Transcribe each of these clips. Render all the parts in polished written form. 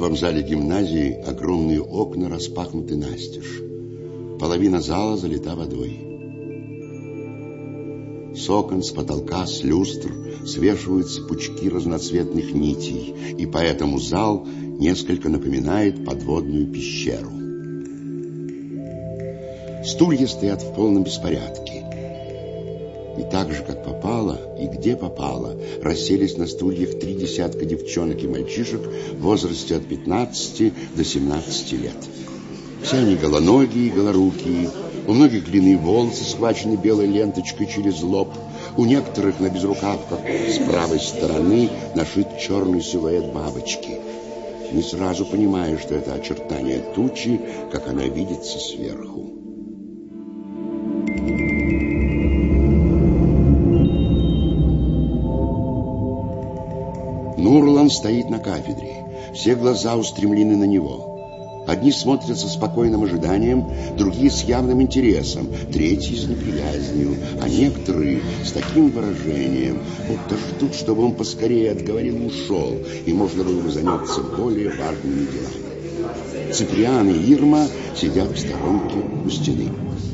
Первом зале гимназии огромные окна распахнуты настежь. Половина зала залита водой. С окон, с потолка, с люстр свешиваются пучки разноцветных нитей, и поэтому зал несколько напоминает подводную пещеру. Стулья стоят в полном беспорядке. И так же, как попало, и где попало, расселись на стульях 3 десятка девчонок и мальчишек в возрасте от 15 до 17 лет. Все они голоногие и голорукие, у многих длинные волосы схвачены белой ленточкой через лоб, у некоторых на безрукавках с правой стороны нашит черный силуэт бабочки. Не сразу понимаешь, что это очертание тучи, как она видится сверху. Нурлан стоит на кафедре. Все глаза устремлены на него. Одни смотрят со спокойным ожиданием, другие с явным интересом, третьи с неприязнью, а некоторые с таким выражением, будто ждут, чтобы он поскорее отговорил и ушел, и можно было бы заняться более важными делами. Циприан и Ирма сидят в сторонке у стены.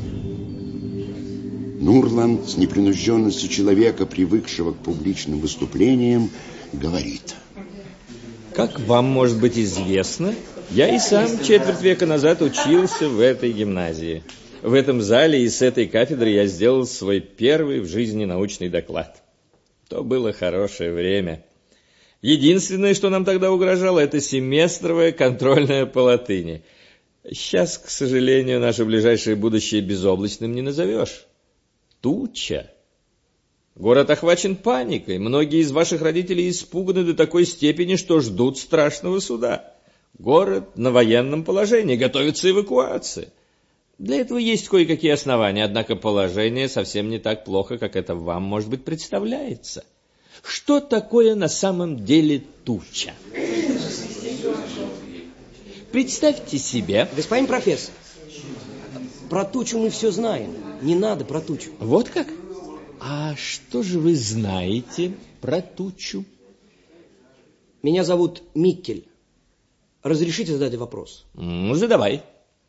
Нурлан с непринужденностью человека, привыкшего к публичным выступлениям, говорит: как вам может быть известно, я и сам четверть века назад учился в этой гимназии. В этом зале и с этой кафедры я сделал свой первый в жизни научный доклад. То было хорошее время. Единственное, что нам тогда угрожало, это семестровая контрольная по латыни. Сейчас, к сожалению, наше ближайшее будущее безоблачным не назовешь. Туча. Город охвачен паникой. Многие из ваших родителей испуганы до такой степени, что ждут страшного суда. Город на военном положении, готовится эвакуация. Для этого есть кое-какие основания, однако положение совсем не так плохо, как это вам, может быть, представляется. Что такое на самом деле туча? Представьте себе... Господин профессор, про тучу мы все знаем. Не надо про тучу. Вот как? А что же вы знаете про тучу? Меня зовут Миккель. Разрешите задать вопрос? Задавай.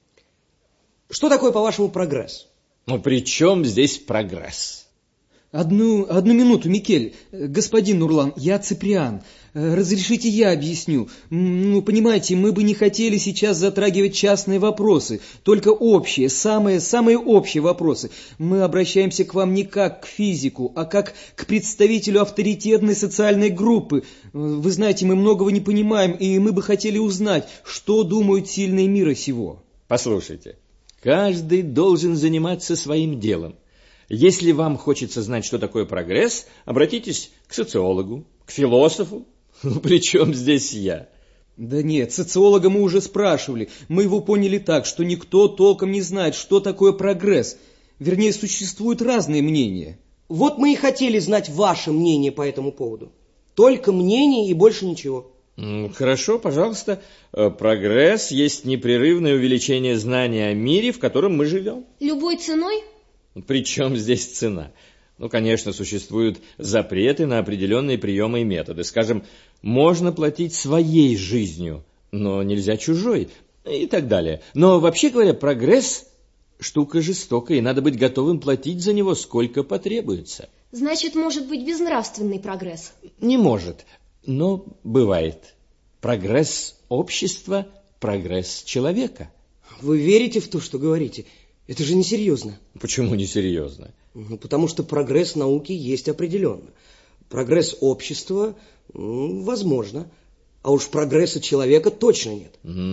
Что такое, по-вашему, прогресс? Ну, при чем здесь прогресс? Одну минуту, Микель. Господин Нурлан, я Циприан. Разрешите я объясню. Понимаете, мы бы не хотели сейчас затрагивать частные вопросы, только общие, самые общие вопросы. Мы обращаемся к вам не как к физику, а как к представителю авторитетной социальной группы. Вы знаете, мы многого не понимаем, и мы бы хотели узнать, что думают сильные мира сего. Послушайте, каждый должен заниматься своим делом. Если вам хочется знать, что такое прогресс, обратитесь к социологу, к философу. При чем здесь я? Да нет, социолога мы уже спрашивали. Мы его поняли так, что никто толком не знает, что такое прогресс. Вернее, существуют разные мнения. Вот мы и хотели знать ваше мнение по этому поводу. Только мнение и больше ничего. Хорошо, пожалуйста. Прогресс есть непрерывное увеличение знания о мире, в котором мы живем. Любой ценой? При чем здесь цена? Конечно, существуют запреты на определенные приемы и методы. Скажем, можно платить своей жизнью, но нельзя чужой, и так далее. Но вообще говоря, прогресс – штука жестокая, и надо быть готовым платить за него сколько потребуется. Значит, может быть безнравственный прогресс? Не может, но бывает. Прогресс общества – прогресс человека. Вы верите в то, что говорите? Это же несерьезно. Почему несерьезно? Потому что прогресс науки есть определенно. Прогресс общества возможно, а уж прогресса человека точно нет.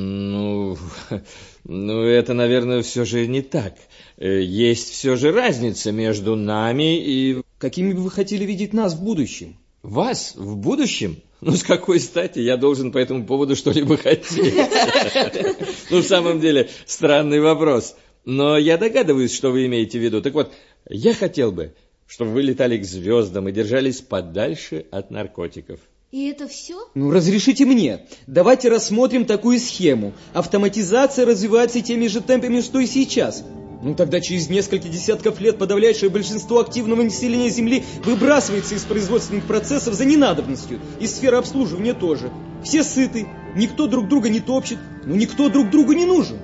Это, наверное, все же не так. Есть все же разница между нами и... Какими бы вы хотели видеть нас в будущем? Вас в будущем? С какой стати я должен по этому поводу что-либо хотеть? В самом деле, странный вопрос. Но я догадываюсь, что вы имеете в виду. Так вот, я хотел бы, чтобы вы летали к звездам и держались подальше от наркотиков. И это все? Разрешите мне. Давайте рассмотрим такую схему. Автоматизация развивается теми же темпами, что и сейчас. Тогда через несколько десятков лет подавляющее большинство активного населения Земли выбрасывается из производственных процессов за ненадобностью. И сфера обслуживания тоже. Все сыты, никто друг друга не топчет, но никто друг другу не нужен.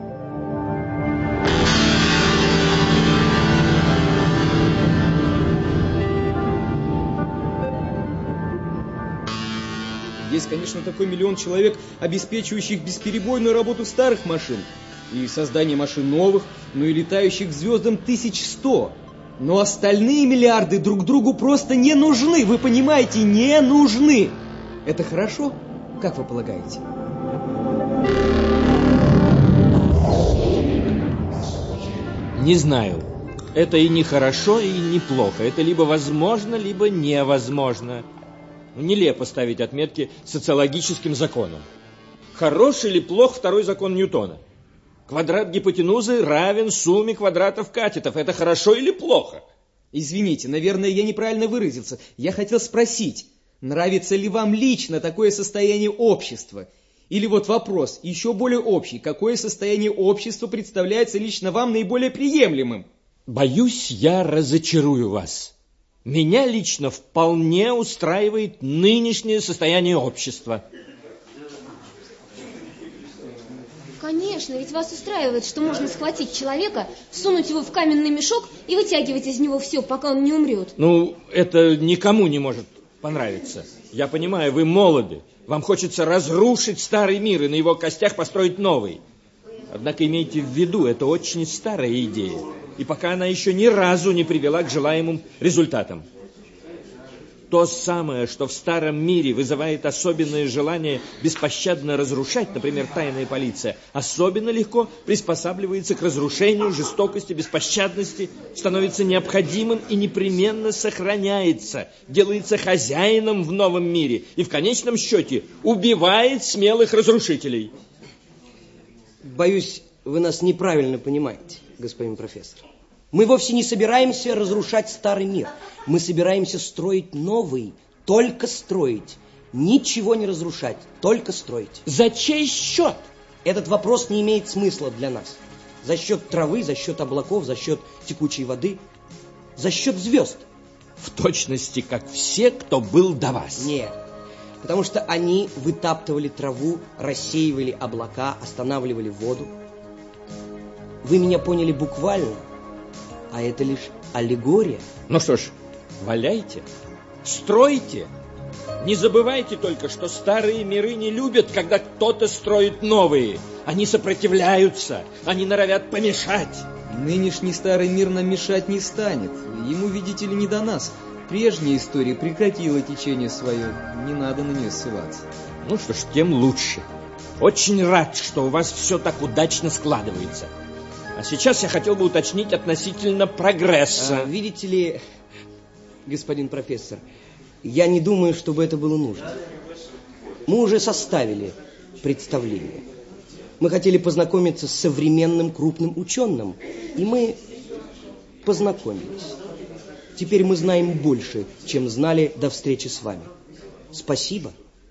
Есть, конечно, такой миллион человек, обеспечивающих бесперебойную работу старых машин и создание машин новых, но и летающих к звездам 1100. Но остальные миллиарды друг другу просто не нужны, вы понимаете, не нужны. Это хорошо, как вы полагаете? Не знаю. Это и не хорошо, и не плохо. Это либо возможно, либо невозможно. Нелепо ставить отметки социологическим законам. Хорош или плох второй закон Ньютона? Квадрат гипотенузы равен сумме квадратов катетов. Это хорошо или плохо? Извините, наверное, я неправильно выразился. Я хотел спросить, нравится ли вам лично такое состояние общества? Или вот вопрос, еще более общий, какое состояние общества представляется лично вам наиболее приемлемым? Боюсь, я разочарую вас. Меня лично вполне устраивает нынешнее состояние общества. Конечно, ведь вас устраивает, что можно схватить человека, сунуть его в каменный мешок и вытягивать из него все, пока он не умрет. Ну, это никому не может понравиться. Я понимаю, вы молоды. Вам хочется разрушить старый мир и на его костях построить новый. Однако имейте в виду, это очень старая идея. И пока она еще ни разу не привела к желаемым результатам. То самое, что в старом мире вызывает особенное желание беспощадно разрушать, например, тайная полиция, особенно легко приспосабливается к разрушению, жестокости, беспощадности, становится необходимым и непременно сохраняется, делается хозяином в новом мире и в конечном счете убивает смелых разрушителей. Боюсь, вы нас неправильно понимаете, господин профессор. Мы вовсе не собираемся разрушать старый мир. Мы собираемся строить новый, только строить. Ничего не разрушать, только строить. За чей счет? Этот вопрос не имеет смысла для нас. За счет травы, за счет облаков, за счет текучей воды, за счет звезд. В точности, как все, кто был до вас. Нет, потому что они вытаптывали траву, рассеивали облака, останавливали воду. Вы меня поняли буквально, а это лишь аллегория. Ну что ж, валяйте, стройте. Не забывайте только, что старые миры не любят, когда кто-то строит новые. Они сопротивляются, они норовят помешать. Нынешний старый мир нам мешать не станет. Ему, видите ли, не до нас. Прежняя история прекратила течение свое. Не надо на нее ссылаться. Ну что ж, тем лучше. Очень рад, что у вас все так удачно складывается. А сейчас я хотел бы уточнить относительно прогресса. Видите ли, господин профессор, я не думаю, чтобы это было нужно. Мы уже составили представление. Мы хотели познакомиться с современным крупным ученым, и мы познакомились. Теперь мы знаем больше, чем знали до встречи с вами. Спасибо.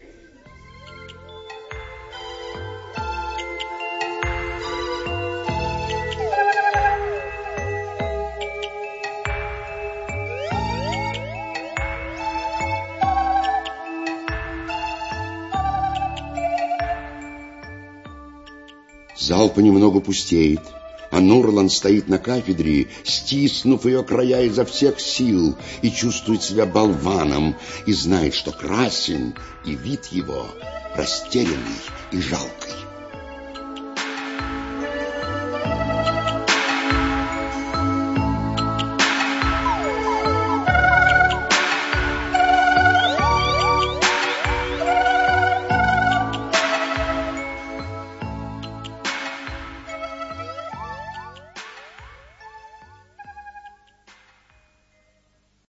Зал понемногу пустеет, а Нурлан стоит на кафедре, стиснув ее края изо всех сил, и чувствует себя болваном, и знает, что красен, и вид его растерянный и жалкий.